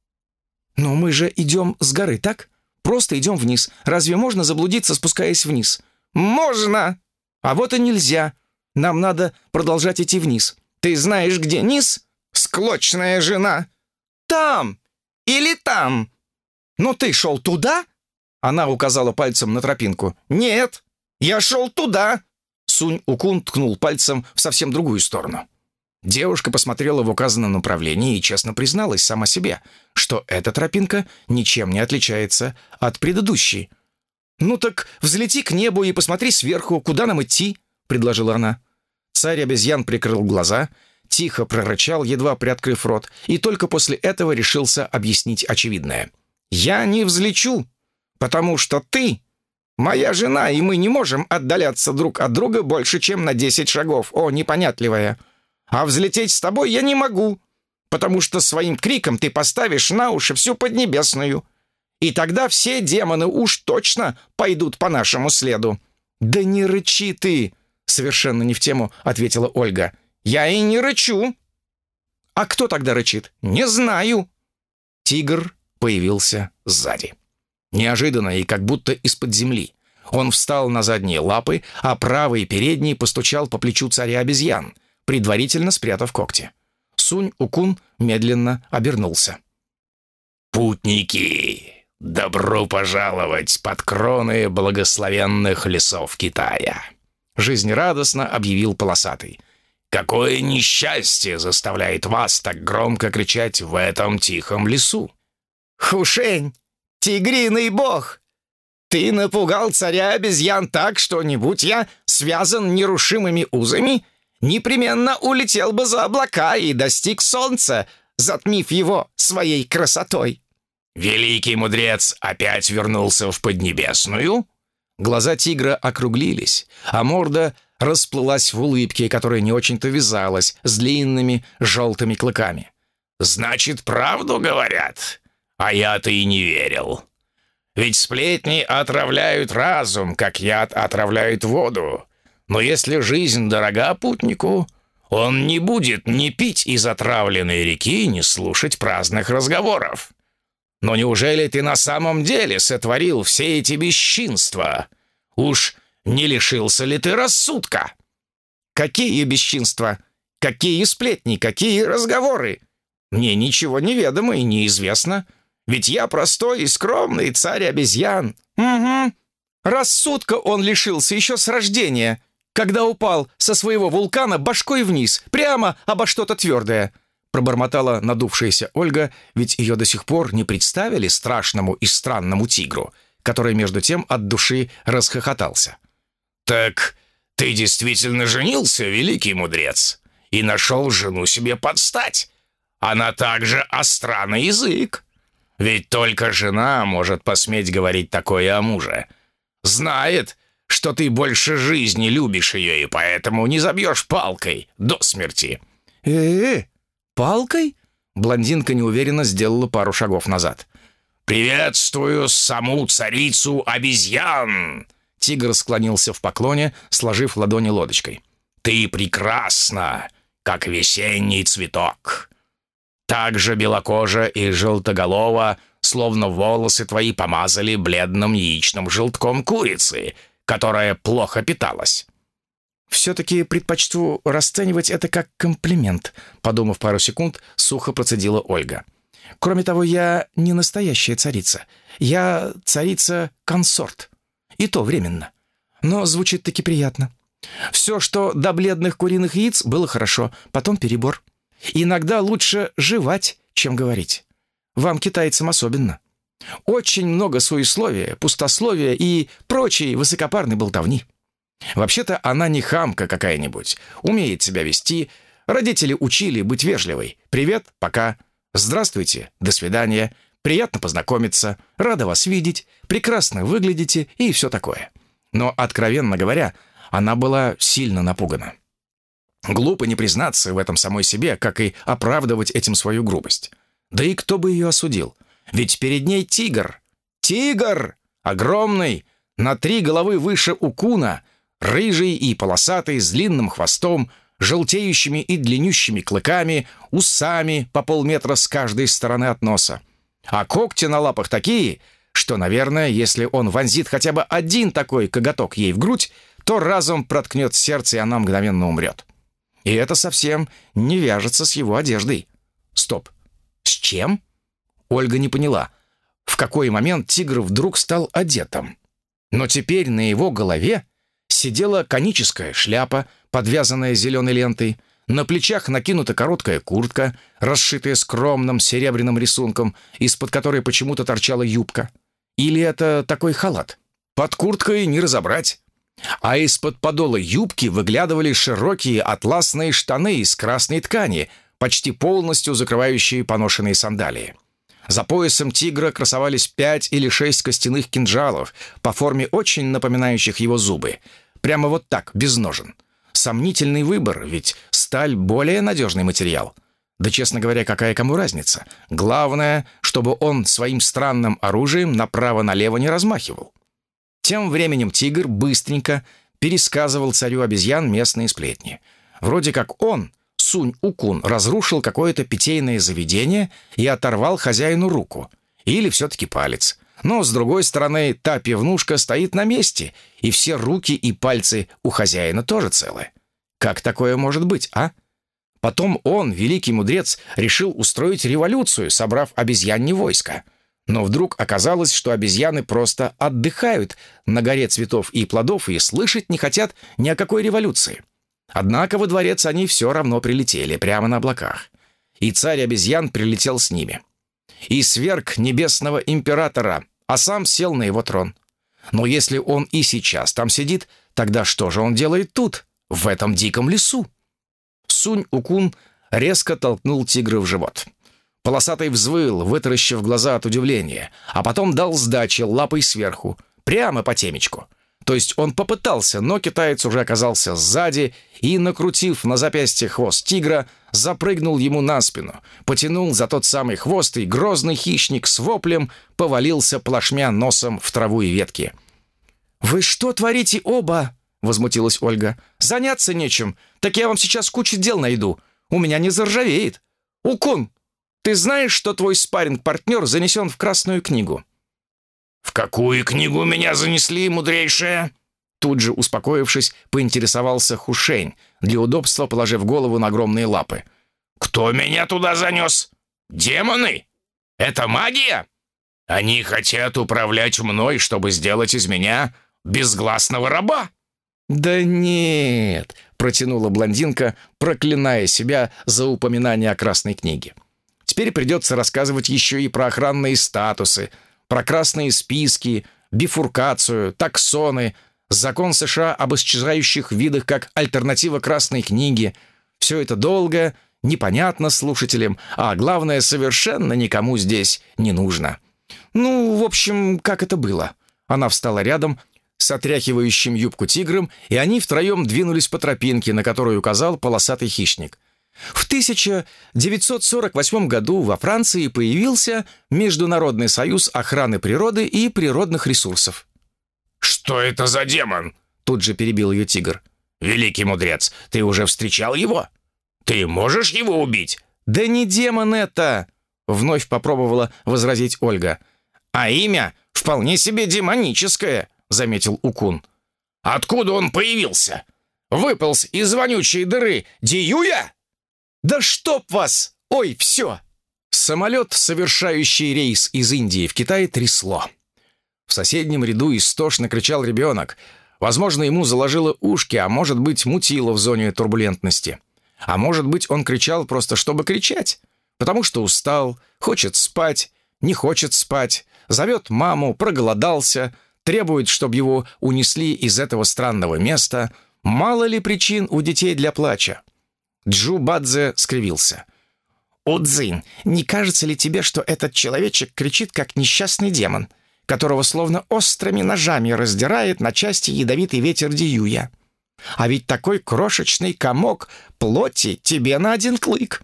«Но мы же идем с горы, так? Просто идем вниз. Разве можно заблудиться, спускаясь вниз?» «Можно!» «А вот и нельзя. Нам надо продолжать идти вниз. Ты знаешь, где низ? Склочная жена!» «Там! Или там!» «Но ты шел туда?» Она указала пальцем на тропинку. «Нет, я шел туда!» Сунь-Укун ткнул пальцем в совсем другую сторону. Девушка посмотрела в указанном направлении и честно призналась сама себе, что эта тропинка ничем не отличается от предыдущей. «Ну так взлети к небу и посмотри сверху, куда нам идти», — предложила она. Царь обезьян прикрыл глаза, тихо прорычал, едва приоткрыв рот, и только после этого решился объяснить очевидное. «Я не взлечу, потому что ты моя жена, и мы не можем отдаляться друг от друга больше, чем на десять шагов, о, непонятливая. А взлететь с тобой я не могу, потому что своим криком ты поставишь на уши всю Поднебесную. И тогда все демоны уж точно пойдут по нашему следу». «Да не рычи ты!» — совершенно не в тему ответила Ольга. «Я и не рычу». «А кто тогда рычит?» «Не знаю». Тигр появился сзади. Неожиданно и как будто из-под земли. Он встал на задние лапы, а правый передний постучал по плечу царя обезьян, предварительно спрятав когти. Сунь-Укун медленно обернулся. «Путники, добро пожаловать под кроны благословенных лесов Китая!» Жизнерадостно объявил полосатый. «Какое несчастье заставляет вас так громко кричать в этом тихом лесу?» «Хушень, тигриный бог! Ты напугал царя обезьян так, что, не будь я связан нерушимыми узами, непременно улетел бы за облака и достиг солнца, затмив его своей красотой». «Великий мудрец опять вернулся в Поднебесную?» Глаза тигра округлились, а морда расплылась в улыбке, которая не очень-то вязалась с длинными желтыми клыками. «Значит, правду говорят? А я-то и не верил. Ведь сплетни отравляют разум, как яд отравляет воду. Но если жизнь дорога путнику, он не будет ни пить из отравленной реки, ни слушать праздных разговоров. Но неужели ты на самом деле сотворил все эти бесчинства? Уж не лишился ли ты рассудка?» «Какие бесчинства? Какие сплетни? Какие разговоры? Мне ничего не ведомо и неизвестно. Ведь я простой и скромный царь обезьян». «Угу. Рассудка он лишился еще с рождения, когда упал со своего вулкана башкой вниз, прямо обо что-то твердое», пробормотала надувшаяся Ольга, ведь ее до сих пор не представили страшному и странному тигру, который между тем от души расхохотался. «Так ты действительно женился, великий мудрец, и нашел жену себе под стать. Она также остра на язык. Ведь только жена может посметь говорить такое о муже. Знает, что ты больше жизни любишь ее, и поэтому не забьешь палкой до смерти». «Э-э, палкой?» Блондинка неуверенно сделала пару шагов назад. «Приветствую саму царицу обезьян!» Тигр склонился в поклоне, сложив ладони лодочкой. «Ты прекрасна, как весенний цветок. Так же белокожа и желтоголова, словно волосы твои помазали бледным яичным желтком курицы, которая плохо питалась». «Все-таки предпочту расценивать это как комплимент», подумав пару секунд, сухо процедила Ольга. «Кроме того, я не настоящая царица. Я царица-консорт. И то временно. Но звучит таки приятно. Все, что до бледных куриных яиц, было хорошо, потом перебор. Иногда лучше жевать, чем говорить. Вам, китайцам, особенно. Очень много суесловия, пустословия и прочей высокопарной болтовни. Вообще-то она не хамка какая-нибудь, умеет себя вести, родители учили быть вежливой. Привет, пока, здравствуйте, до свидания, приятно познакомиться, рада вас видеть, прекрасно выглядите и все такое. Но, откровенно говоря, она была сильно напугана. Глупо не признаться в этом самой себе, как и оправдывать этим свою грубость. Да и кто бы ее осудил? Ведь перед ней тигр. Тигр! Огромный, на три головы выше Укуна, рыжий и полосатый, с длинным хвостом, желтеющими и длиннющими клыками, усами по полметра с каждой стороны от носа. А когти на лапах такие, что, наверное, если он вонзит хотя бы один такой коготок ей в грудь, то разом проткнет сердце, и она мгновенно умрет. И это совсем не вяжется с его одеждой. Стоп. С чем? Ольга не поняла, в какой момент тигр вдруг стал одетым. Но теперь на его голове сидела коническая шляпа, подвязанная зеленой лентой, на плечах накинута короткая куртка, расшитая скромным серебряным рисунком, из-под которой почему-то торчала юбка. Или это такой халат? Под курткой не разобрать. А из-под подола юбки выглядывали широкие атласные штаны из красной ткани, почти полностью закрывающие поношенные сандалии. За поясом тигра красовались пять или шесть костяных кинжалов, по форме очень напоминающих его зубы. Прямо вот так, без ножен. Сомнительный выбор, ведь сталь — более надежный материал. Да, честно говоря, какая кому разница? Главное, чтобы он своим странным оружием направо-налево не размахивал. Тем временем тигр быстренько пересказывал царю обезьян местные сплетни. Вроде как он, Сунь-Укун, разрушил какое-то питейное заведение и оторвал хозяину руку. Или все-таки палец. Но, с другой стороны, та пивнушка стоит на месте, и все руки и пальцы у хозяина тоже целы. Как такое может быть, а? Потом он, великий мудрец, решил устроить революцию, собрав обезьянье войско. Но вдруг оказалось, что обезьяны просто отдыхают на горе цветов и плодов и слышать не хотят ни о какой революции. Однако во дворец они все равно прилетели, прямо на облаках. И царь обезьян прилетел с ними. И сверг небесного императора, а сам сел на его трон. Но если он и сейчас там сидит, тогда что же он делает тут, в этом диком лесу? Сунь-Укун резко толкнул тигра в живот. Полосатый взвыл, вытаращив глаза от удивления, а потом дал сдачи лапой сверху, прямо по темечку. То есть он попытался, но китаец уже оказался сзади и, накрутив на запястье хвост тигра, запрыгнул ему на спину, потянул за тот самый хвост, и грозный хищник с воплем повалился плашмя носом в траву и ветки. «Вы что творите оба?» — возмутилась Ольга. «Заняться нечем, так я вам сейчас кучу дел найду. У меня не заржавеет. Укун, ты знаешь, что твой спарринг-партнер занесен в Красную книгу?» «В какую книгу меня занесли, мудрейшая?» Тут же, успокоившись, поинтересовался Хушень, для удобства положив голову на огромные лапы. «Кто меня туда занес? Демоны? Это магия? Они хотят управлять мной, чтобы сделать из меня безгласного раба?» «Да нет», — протянула блондинка, проклиная себя за упоминание о Красной книге. «Теперь придется рассказывать еще и про охранные статусы, про красные списки, бифуркацию, таксоны, закон США об исчезающих видах как альтернатива Красной книге. Все это долго, непонятно слушателям, а главное, совершенно никому здесь не нужно. Ну, в общем, как это было?» Она встала рядом с отряхивающим юбку тигром, и они втроем двинулись по тропинке, на которую указал полосатый хищник. В тысяча девятьсот сорок восьмом году во Франции появился Международный союз охраны природы и природных ресурсов. «Что это за демон?» — тут же перебил ее тигр. «Великий мудрец, ты уже встречал его? Ты можешь его убить?» «Да не демон это!» — вновь попробовала возразить Ольга. «А имя вполне себе демоническое», — заметил Укун. «Откуда он появился? Выполз из вонючей дыры Диюя?» «Да чтоб вас! Ой, все!» Самолет, совершающий рейс из Индии в Китай, трясло. В соседнем ряду истошно кричал ребенок. Возможно, ему заложило ушки, а может быть, мутило в зоне турбулентности. А может быть, он кричал просто чтобы кричать, потому что устал, хочет спать, не хочет спать, зовет маму, проголодался, требует, чтобы его унесли из этого странного места. Мало ли причин у детей для плача. Джу Бадзе скривился. «Удзин, не кажется ли тебе, что этот человечек кричит, как несчастный демон, которого словно острыми ножами раздирает на части ядовитый ветер Диюя? А ведь такой крошечный комок плоти тебе на один клык!»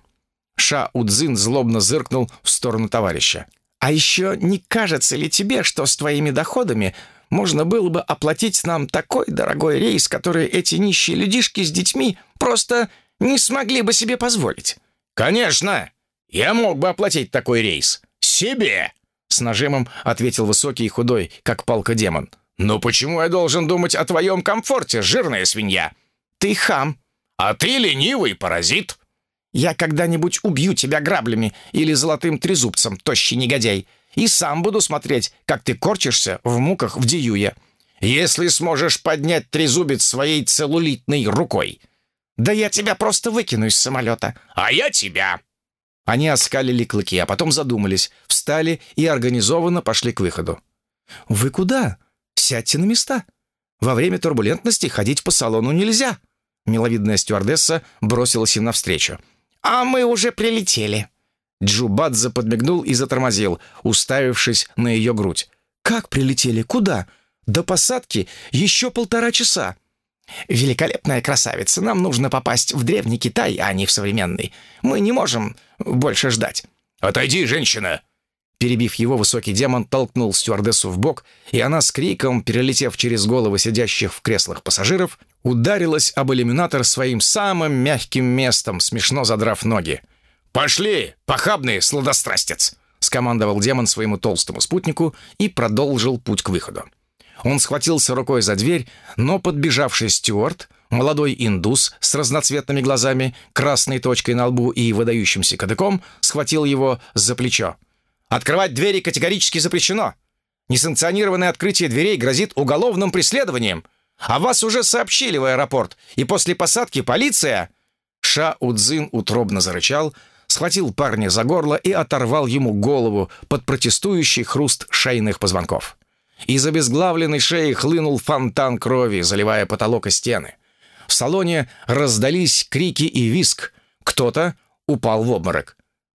Ша Удзин злобно зыркнул в сторону товарища. «А еще не кажется ли тебе, что с твоими доходами можно было бы оплатить нам такой дорогой рейс, который эти нищие людишки с детьми просто не смогли бы себе позволить?» «Конечно! Я мог бы оплатить такой рейс. Себе!» С нажимом ответил высокий и худой, как палка демон. «Но почему я должен думать о твоем комфорте, жирная свинья?» «Ты хам!» «А ты ленивый паразит!» «Я когда-нибудь убью тебя граблями или золотым трезубцем, тощий негодяй, и сам буду смотреть, как ты корчишься в муках в Диюе. Если сможешь поднять трезубец своей целлулитной рукой». «Да я тебя просто выкину из самолета». «А я тебя». Они оскалили клыки, а потом задумались, встали и организованно пошли к выходу. «Вы куда? Сядьте на места». Во время турбулентности ходить по салону нельзя». Миловидная стюардесса бросилась им навстречу. «А мы уже прилетели». Джубадзе подмигнул и затормозил, уставившись на ее грудь. «Как прилетели? Куда? До посадки еще полтора часа». «Великолепная красавица, нам нужно попасть в древний Китай, а не в современный. Мы не можем больше ждать». «Отойди, женщина!» Перебив его, высокий демон толкнул стюардессу в бок, и она с криком, перелетев через головы сидящих в креслах пассажиров, ударилась об иллюминатор своим самым мягким местом, смешно задрав ноги. «Пошли, похабный сладострастец!» — скомандовал демон своему толстому спутнику и продолжил путь к выходу. Он схватился рукой за дверь, но подбежавший стюард, молодой индус с разноцветными глазами, красной точкой на лбу и выдающимся кадыком, схватил его за плечо. «Открывать двери категорически запрещено. Несанкционированное открытие дверей грозит уголовным преследованием. А вас уже сообщили в аэропорт, и после посадки полиция...» Ша-Удзин утробно зарычал, схватил парня за горло и оторвал ему голову под протестующий хруст шейных позвонков. Из обезглавленной шеи хлынул фонтан крови, заливая потолок и стены. В салоне раздались крики и визг. Кто-то упал в обморок.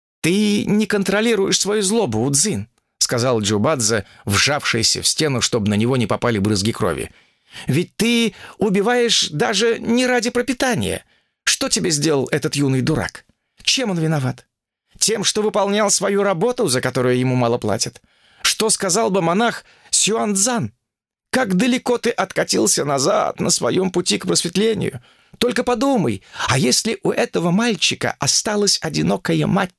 «Ты не контролируешь свою злобу, Удзин», — сказал Джубадзе, вжавшийся в стену, чтобы на него не попали брызги крови. «Ведь ты убиваешь даже не ради пропитания. Что тебе сделал этот юный дурак? Чем он виноват? Тем, что выполнял свою работу, за которую ему мало платят? Что сказал бы монах Сюанцзан? Как далеко ты откатился назад на своем пути к просветлению? Только подумай, а если у этого мальчика осталась одинокая мать?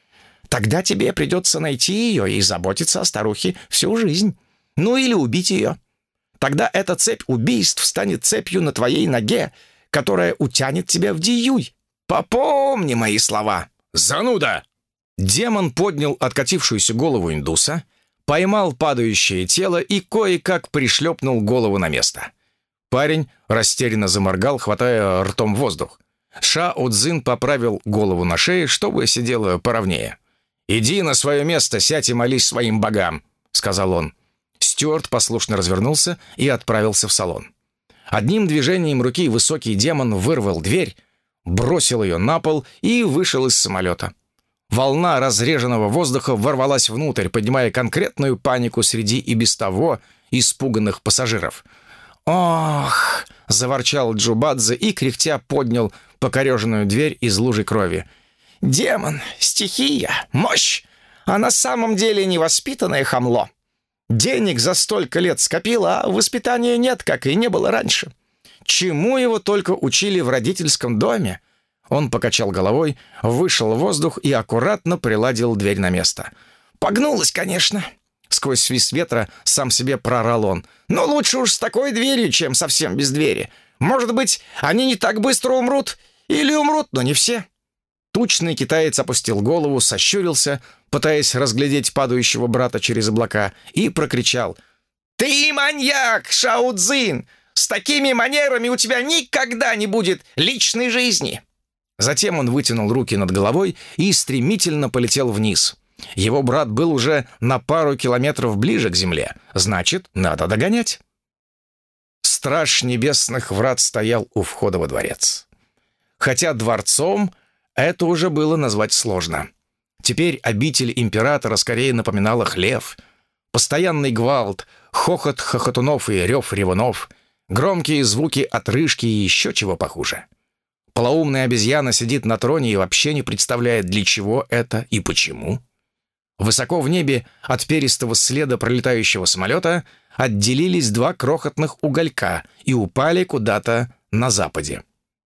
Тогда тебе придется найти ее и заботиться о старухе всю жизнь. Ну или убить ее. Тогда эта цепь убийств станет цепью на твоей ноге, которая утянет тебя в Диюй. Попомни мои слова». «Зануда!» Демон поднял откатившуюся голову индуса, поймал падающее тело и кое-как пришлепнул голову на место. Парень растерянно заморгал, хватая ртом воздух. Ша-Удзин поправил голову на шее, чтобы сидела поровнее. «Иди на свое место, сядь и молись своим богам», — сказал он. Стюарт послушно развернулся и отправился в салон. Одним движением руки высокий демон вырвал дверь, бросил ее на пол и вышел из самолета. Волна разреженного воздуха ворвалась внутрь, поднимая конкретную панику среди и без того испуганных пассажиров. «Ох!» — заворчал Джубадзе и, кряхтя, поднял покореженную дверь из лужи крови. «Демон, стихия, мощь, а на самом деле невоспитанное хамло. Денег за столько лет скопил, а воспитания нет, как и не было раньше. Чему его только учили в родительском доме?» Он покачал головой, вышел в воздух и аккуратно приладил дверь на место. «Погнулась, конечно!» Сквозь свист ветра сам себе прорал он. «Но лучше уж с такой дверью, чем совсем без двери. Может быть, они не так быстро умрут? Или умрут, но не все?» Тучный китаец опустил голову, сощурился, пытаясь разглядеть падающего брата через облака, и прокричал: «Ты маньяк, Ша-Удзин! С такими манерами у тебя никогда не будет личной жизни!» Затем он вытянул руки над головой и стремительно полетел вниз. Его брат был уже на пару километров ближе к земле. Значит, надо догонять. Страж небесных врат стоял у входа во дворец. Хотя дворцом это уже было назвать сложно. Теперь обитель императора скорее напоминала хлев. Постоянный гвалт, хохот хохотунов и рев ревунов, громкие звуки отрыжки и еще чего похуже. Полоумная обезьяна сидит на троне и вообще не представляет, для чего это и почему. Высоко в небе от перистого следа пролетающего самолета отделились два крохотных уголька и упали куда-то на западе.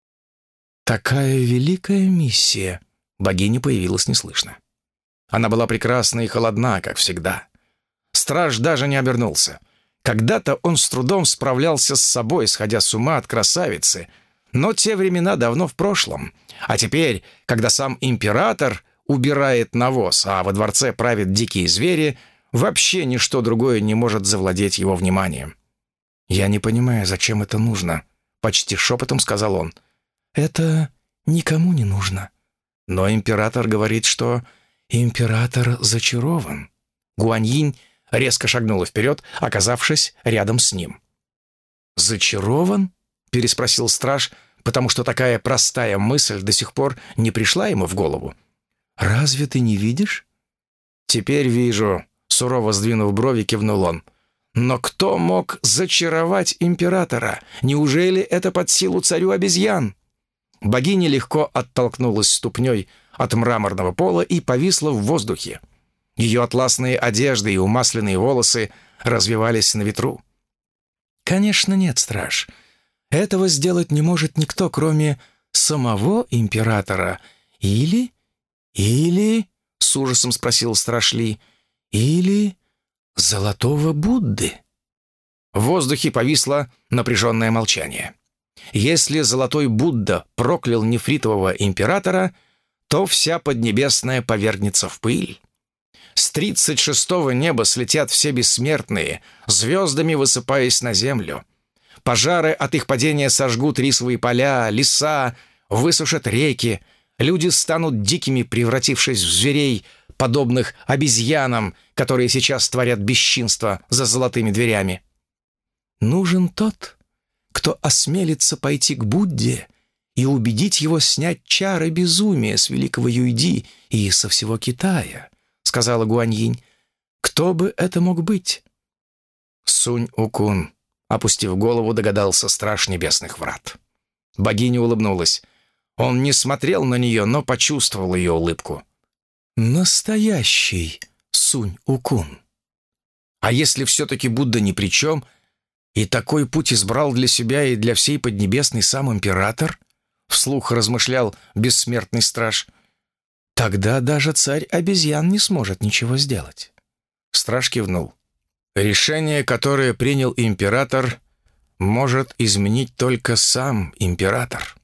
«Такая великая миссия!» Богиня появилась неслышно. Она была прекрасна и холодна, как всегда. Страж даже не обернулся. Когда-то он с трудом справлялся с собой, сходя с ума от красавицы, но те времена давно в прошлом. А теперь, когда сам император убирает навоз, а во дворце правят дикие звери, вообще ничто другое не может завладеть его вниманием. «Я не понимаю, зачем это нужно», — почти шепотом сказал он. «Это никому не нужно. Но император говорит, что император зачарован». Гуаньинь резко шагнула вперед, оказавшись рядом с ним. «Зачарован?» — переспросил страж, потому что такая простая мысль до сих пор не пришла ему в голову. «Разве ты не видишь?» «Теперь вижу», — сурово сдвинув брови, кивнул он. «Но кто мог зачаровать императора? Неужели это под силу царю обезьян?» Богиня легко оттолкнулась ступней от мраморного пола и повисла в воздухе. Ее атласные одежды и умасленные волосы развивались на ветру. «Конечно нет, страж. Этого сделать не может никто, кроме самого императора. Или... или...» — с ужасом спросил страж Ли. «Или... Золотого Будды?» В воздухе повисло напряженное молчание. Если Золотой Будда проклял нефритового императора, то вся Поднебесная повергнется в пыль. С тридцать шестого неба слетят все бессмертные, звездами высыпаясь на землю. Пожары от их падения сожгут рисовые поля, леса, высушат реки. Люди станут дикими, превратившись в зверей, подобных обезьянам, которые сейчас творят бесчинство за золотыми дверями. Нужен тот, кто осмелится пойти к Будде и убедить его снять чары безумия с великого Юйди и со всего Китая, — сказала Гуаньинь. «Кто бы это мог быть?» «Сунь-Укун», — опустив голову, догадался страж небесных врат. Богиня улыбнулась. Он не смотрел на нее, но почувствовал ее улыбку. «Настоящий Сунь-Укун. А если все-таки Будда ни при чем, и такой путь избрал для себя и для всей Поднебесной сам император?» — вслух размышлял бессмертный страж. «Тогда даже царь обезьян не сможет ничего сделать». Страж кивнул. «Решение, которое принял император, может изменить только сам император».